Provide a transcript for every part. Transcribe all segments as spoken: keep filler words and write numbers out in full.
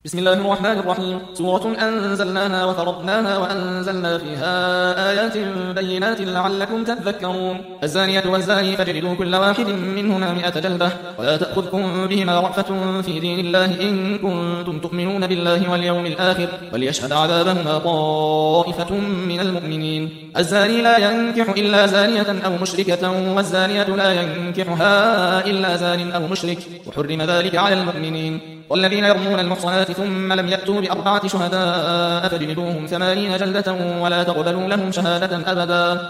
بسم الله الرحمن الرحيم. سورة أنزلناها وفرضناها وأنزلنا فيها آيات بينات لعلكم تذكرون. الزانية والزاني فاجلدوا كل واحد منهما مئة جلدة ولا تأخذكم بهما رأفة في دين الله إن كنتم تؤمنون بالله واليوم الآخر وليشهد عذابهما طائفة من المؤمنين. الزاني لا ينكح إلا زانية أو مشركة والزانية لا ينكحها إلا زان أو مشرك وحرم ذلك على المؤمنين. والذين يرمون المحصنات ثم لم يأتوا بأربعة شهداء فاجلدوهم ثمانين جلدة ولا تقبلوا لهم شهادة أبدا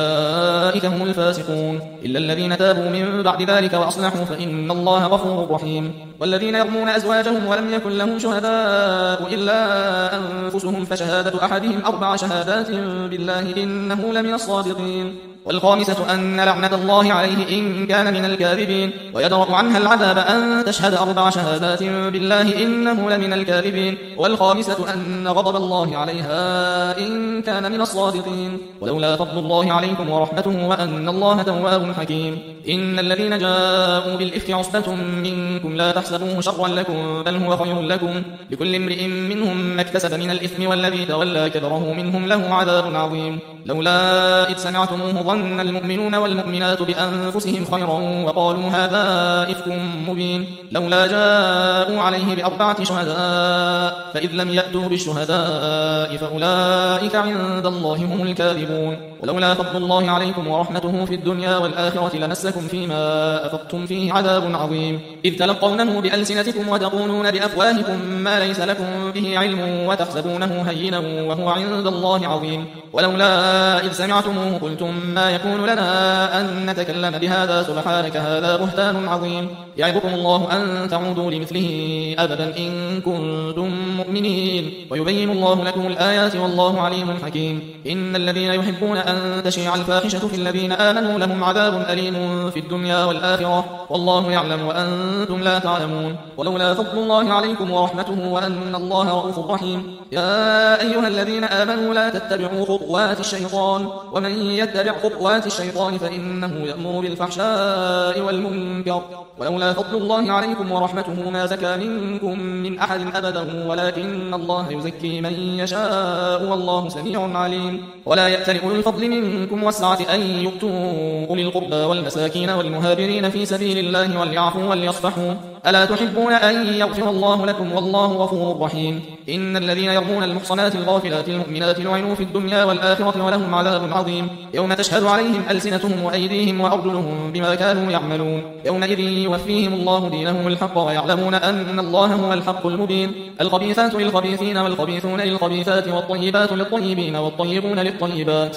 وأولئك هم الفاسقون إلا الذين تابوا من بعد ذلك وأصلحوا فإن الله غفور رحيم. والذين يرمون أزواجهم ولم يكن لهم شهداء إلا أنفسهم فشهادة أحدهم أربع شهادات بالله إنه لمن الصادقين. والخامسة أن لعنة الله عليه إن كان من الكاذبين ويدرأ عنها العذاب أن تشهد أربع شهادات بالله إنه لمن الكاذبين. والخامسة أن غضب الله عليها إن كان من الصادقين. ولولا فضل الله عليكم ورحمته وأن الله تواب حكيم. إن الذين جاءوا بالإفك عصبة منكم لا تحسبوه شرا لكم بل هو خير لكم لكل امرئ منهم ما اكتسب من الإثم والذي تولى كبره منهم له عذاب عظيم. لولا إذ سمعتموه ظن المؤمنون والمؤمنات بأنفسهم خيرا وقالوا هذا إفك مبين. لولا جاءوا عليه بأربعة شهداء فإذ لم يأتوا بالشهداء فأولئك عند الله هم الكاذبون. ولولا فضل الله عليكم ورحمته في الدنيا والآخرة لمسكم فيما أفضتم فيه عذاب عظيم إذ تلقونه بألسنتكم وتقولون بأفواهكم ما ليس لكم به علم وتحسبونه هينا وهو عند الله عظيم. ولولا إذ سمعتموه قلتم ما يكون لنا أن نتكلم بهذا سبحانك هذا بهتان عظيم. يعظكم الله أن تعودوا لمثله أبدا إن كنتم مؤمنين ويبين الله لكم الآيات والله عليم حكيم. إن الذين يحبون أن تشيع الفاحشة في الذين آمنوا لهم عذاب أليم في الدنيا والآخرة والله يعلم وأنتم لا تعلمون. ولولا فضل الله عليكم ورحمته وأن الله رؤوف رحيم. يا أيها الذين آمنوا لا تتبعوا خطوات الشيطان ومن يتبع خطوات الشيطان فإنه يأمر بالفحشاء والمنكر. ولولا فضل الله عليكم ورحمته ما زكى منكم من أحد أبدا ولكن الله يزكي من يشاء والله سميع عليم. ولا يأتل أولو الفضل منكم والسعة أن يؤتوا أولي القربى والمساكين والمهاجرين في سبيل الله وليعفوا وليصفحوا ألا تحبون أن يغفر الله لكم والله غفور رحيم. إن الذين يرمون المحصنات الغافلات المؤمنات لعنوا في الدنيا والآخرة ولهم عذاب عظيم يوم تشهد عليهم ألسنتهم وأيديهم وأرجلهم بما كانوا يعملون. يومئذ يوفيهم الله دينهم الحق ويعلمون أن الله هو الحق المبين. الخبيثات للخبيثين والخبيثون للخبيثات والطيبات للطيبين والطيبون للطيبات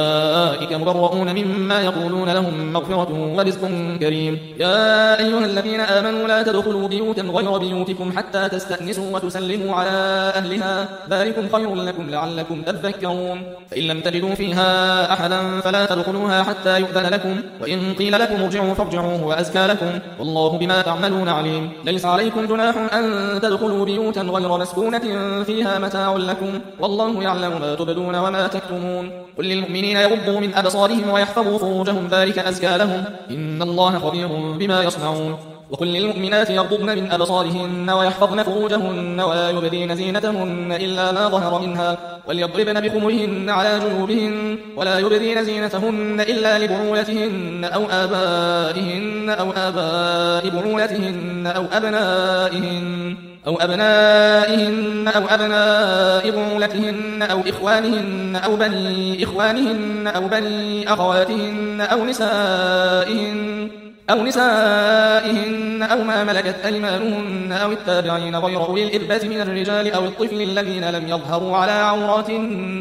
أولئك مبرؤون مما يقولون لهم مغفرة ورزق كريم. يا أيها الذين آمنوا لا تدخلوا بيوتا غير بيوتكم حتى تستأنسوا وتسلموا على أهلها ذلكم خير لكم لعلكم تذكرون. فإن لم تجدوا فيها أحدا فلا تدخلوها حتى يؤذن لكم وإن قيل لكم ارجعوا فارجعوا هو أزكى لكم والله بما تعملون عليم. ليس عليكم جناح أن تدخلوا بيوتا غير مسكونة فيها متاع لكم والله يعلم ما تبدون وما تكتمون. قل للمؤمنين يغضوا من أبصارهم ويحفظوا فروجهم ذلك أزكى لهم إن الله خبير بما يصنعون. وقل للمؤمنات يغضضن من أبصارهن ويحفظن فروجهن ولا يبدين زينتهن إلا ما ظهر منها وليضربن بخمرهن على جنوبهن ولا يبدين زينتهن إلا لبعولتهن أو آبائهن أو آباء بعولتهن أو أبنائهن أو أبنائهن أو أبناء بعولتهن أو إخوانهن أو بني إخوانهن أو بني أخواتهن أو نسائهن أو نسائهن أو ما ملكت أيمانهن أو التابعين غير أولي الإربة من الرجال أو الطفل الذين لم يظهروا على عورات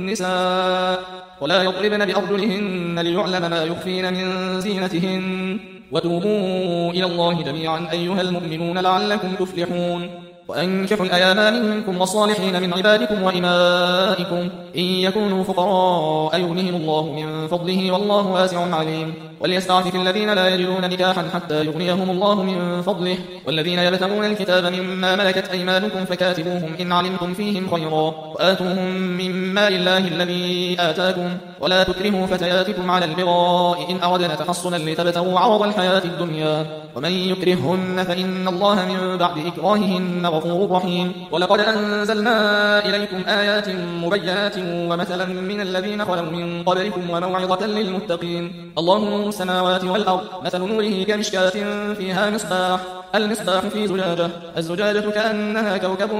النساء ولا يضربن بأرجلهن ليعلم ما يخفين من زينتهن وتوبوا إلى الله جميعا أيها المؤمنون لعلكم تفلحون. وأنكحوا الأيام منكم والصالحين من عبادكم وإمائكم إن يكونوا فقراء يغنيهم الله من فضله والله واسع عليم. وليستعفف الذين لا يجدون نكاحا حتى يغنيهم الله من فضله والذين يبتغون الكتاب مما ملكت أيمانكم فكاتبوهم إن علمتم فيهم خيرا وآتوهم من مال الله الذي آتاكم ولا تكرهوا فتياتكم على البغاء إن أردنا تحصنا لتبتغوا عرض الحياة الدنيا ومن يكرههن فإن الله من بعد إكراههن غفور رحيم. ولقد أنزلنا إليكم آيات مبينات ومثلا من الذين خلوا من قبلكم وموعظة للمتقين. الله نور السماوات والأرض مثل نوره كمشكاة فيها مصباح المصباح في زجاجة الزجاجة كأنها كوكب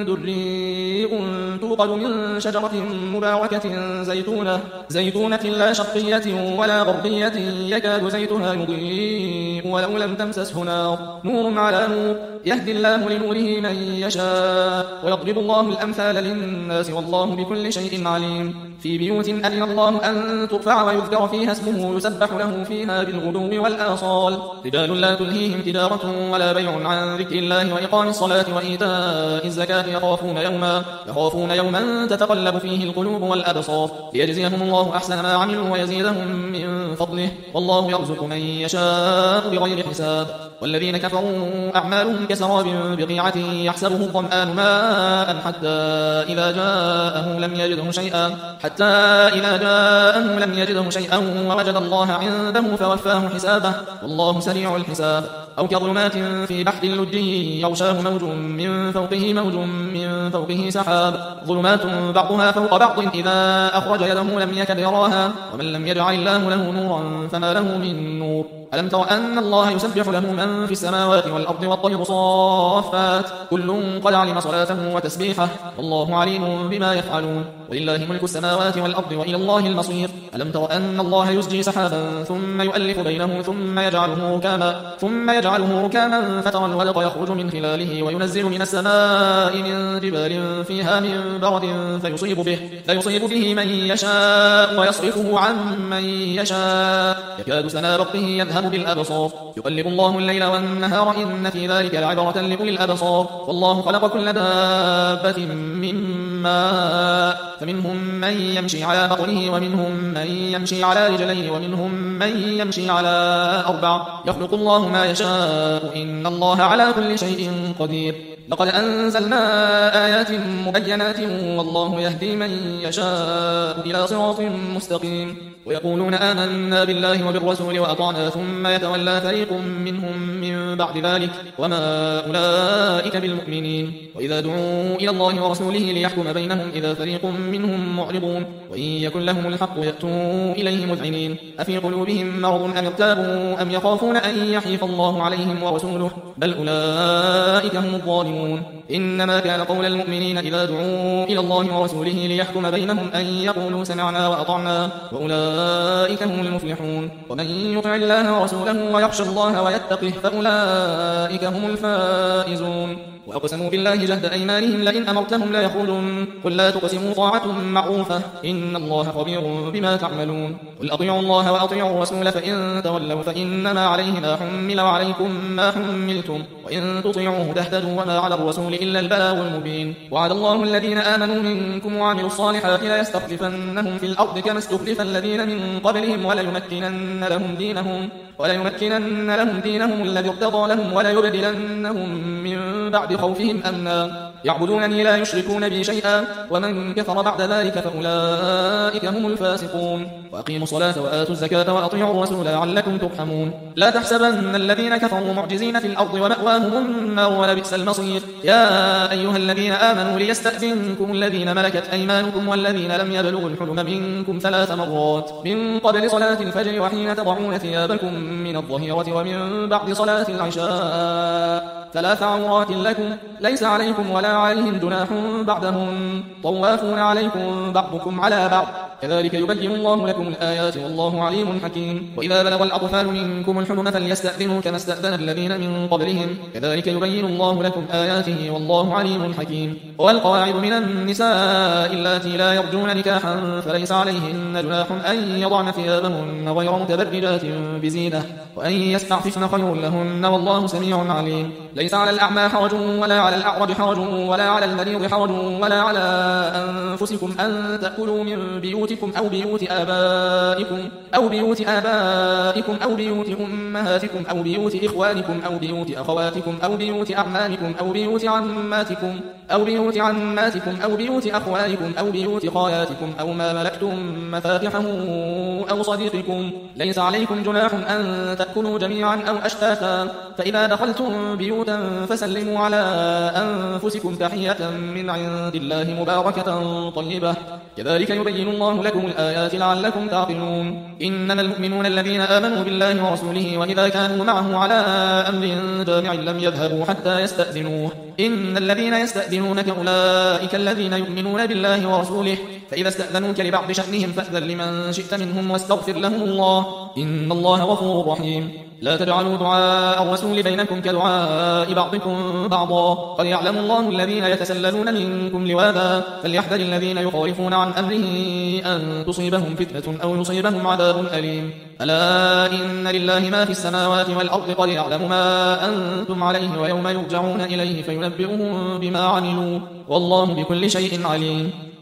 دري توقد من شجرة مباركة زيتونة زيتونة لا شرقية ولا غربية يكاد زيتها يضيء ولو لم تمسسه نار نور على نور يهدي الله لنوره من يشاء ويضرب الله الأمثال للناس والله بكل شيء عليم. في بيوت أذن الله أن ترفع ويذكر فيها اسمه يسبح له فيها بالغدو والآصال رجال لا تلهيهم تجارة ولا بيع عن ذكر الله وإقام الصلاة وإيتاء الزكاة يخافون يوما يخافون يوما تتقلب فيه القلوب والأبصار ليجزيهم الله أحسن ما عملوا ويزيدهم من فضله والله يرزق من يشاء بغير حساب. والذين كفروا أعمالهم كسراب بقيعة يحسبه الظمآن ماء حتى إذا جاءه لم يجده شيئا حتى إذا جاءه لم يجده شيئا ووجد الله عنده فوفاه حسابه والله سريع الحساب. أو كظلمات في بحر اللجي يغشاه موج من فوقه موج من فوقه سحاب ظلمات بعضها فوق بعض إذا أخرج يده لم يكد يراها ومن لم يجعل الله له نورا فما له من نور. ألم تر أن الله يسبح له من في السماوات والأرض والطير صافات كل قد علم صلاته وتسبيحه والله عليم بما يفعلون. ولله ملك السماوات والأرض وإلى الله المصير. ألم تر أن الله يزجي سحابا ثم يؤلف بينه ثم يجعله ركاما ثم يجعله ركاما فترى الودق يخرج من خلاله وينزل من السماء من جبال فيها من برد فيصيب به فيصيب به من يشاء ويصرفه عن من يشاء يكاد سنا برقه يذهب بالأبصار يقلب الله الليل والنهار إن في ذلك لعبرة لأولي الأبصار. والله خلق كل دابة من ماء فمنهم من يمشي على بطنه ومنهم من يمشي على رجلين ومنهم من يمشي على أربع يخلق الله ما يشاء إن الله على كل شيء قدير. لقد أنزلنا آيات مبينات والله يهدي من يشاء إلى صراط مستقيم. ويقولون آمنا بالله وبالرسول وأطعنا ثم يتولى فريق منهم من بعد ذلك وما أولئك بالمؤمنين. وإذا دعوا إلى الله ورسوله ليحكم بينهم إذا فريق منهم معرضون وإن يكن لهم الحق يأتوا إليه مذعنين أفي قلوبهم مرض أم ارتابوا أم يخافون أن يحيف الله عليهم ورسوله بل أولئك هم الظالمون. إنما كان قول المؤمنين إذا دعوا إلى الله ورسوله ليحكم بينهم أن يقولوا سمعنا وأطعنا وأولئك هم المفلحون. ومن يطع الله ورسوله ويخشى الله ويتقه فأولئك هم الفائزون. وأقسموا بالله جهد أيمانهم لئن أمرتهم لا يخرجون قل لا تقسموا طاعة معروفة إن الله خبير بما تعملون. قل أطيعوا الله وأطيعوا الرسول فإن تولوا فإنما عليه ما حمل وعليكم ما حملتم وإن تطيعوه تهتدوا وما على الرسول إلا البلاغ المبين. وعد الله الذين آمنوا منكم وعملوا الصالحات ليستخلفنهم في الأرض كما استخلف الذين من قبلهم وليمكنن لهم دينهم وليمكنن لهم دينهم الذي ارتضى لهم وليبدلنهم من بعد خوفهم أمنا يعبدونني لا يشركون بي شيئا ومن كفر بعد ذلك فأولئك هم الفاسقون. وأقيموا الصلاة وآتوا الزكاة وأطيعوا الرسول لعلكم ترحمون. لا تحسبن الذين كفروا معجزين في الأرض ومأواهم النار ولبئس المصير. يا أيها الذين آمنوا ليستأذنكم الذين ملكت أيمانكم والذين لم يبلغوا الحلم منكم ثلاث مرات من قبل صلاة الفجر وحين تضعون ثيابكم من الظهيرة ومن بعد صلاة العشاء ثلاث عورات لكم ليس عليكم ولا عليهم جناح بعدهم طوافون عليكم بعضكم على بعض كذلك يبين الله لكم الآيات والله عليم حكيم. وإذا بلغ الأطفال منكم الحلم فليستأذنوا كما استأذن الذين من قبلهم كذلك يبين الله لكم آياته والله عليم حكيم. والقواعد من النساء اللاتي لا يرجون نكاحا فليس عليهن جناح أن يضعن ثيابهن غير متبرجات بزينة وأن يستعففن خير لهن والله سميع عليم. ليس على الأعمى حرج ولا على الأعرج حرج ولا على المريض حرج ولا على أنفسكم أن تأكلوا من بيوتكم أو بيوت آبائكم أو بيوت آبائكم أو بيوت أمهاتكم أو بيوت إخوانكم أو بيوت أخواتكم أو بيوت أعمامكم أو بيوت عماتكم أو بيوت عماتكم أو بيوت أخوالكم أو بيوت خالاتكم أو ما ملكتم مفاتحه أو صديقكم. ليس عليكم جناح أن تأكلوا جميعا أو أشتاتا، فإذا دخلتم بيوتا فسلموا على أنفسكم تحية من عند الله مباركة طيبة، كذلك يبين الله لكم الآيات لعلكم تعقلون. إنما المؤمنون الذين آمنوا بالله ورسوله وإذا كانوا معه على أمر جامع لم يذهبوا حتى يستأذنوه. إن الذين يستأذنونك أولئك الذين يؤمنون بالله ورسوله، فإذا استأذنوك لبعض شأنهم فأذن لمن شئت منهم واستغفر لهم الله، إن الله غفور رحيم. لا تجعلوا دعاء الرسول بينكم كدعاء بعضكم بعضا، قد يعلم الله الذين يتسللون منكم لواذا، فليحذر الذين يخالفون عن أمره أن تصيبهم فتنة أو يصيبهم عذاب أليم. ألا إن لله ما في السماوات والأرض، قد يعلم ما أنتم عليه ويوم يرجعون إليه فينبئهم بما عملوا، والله بكل شيء عليم.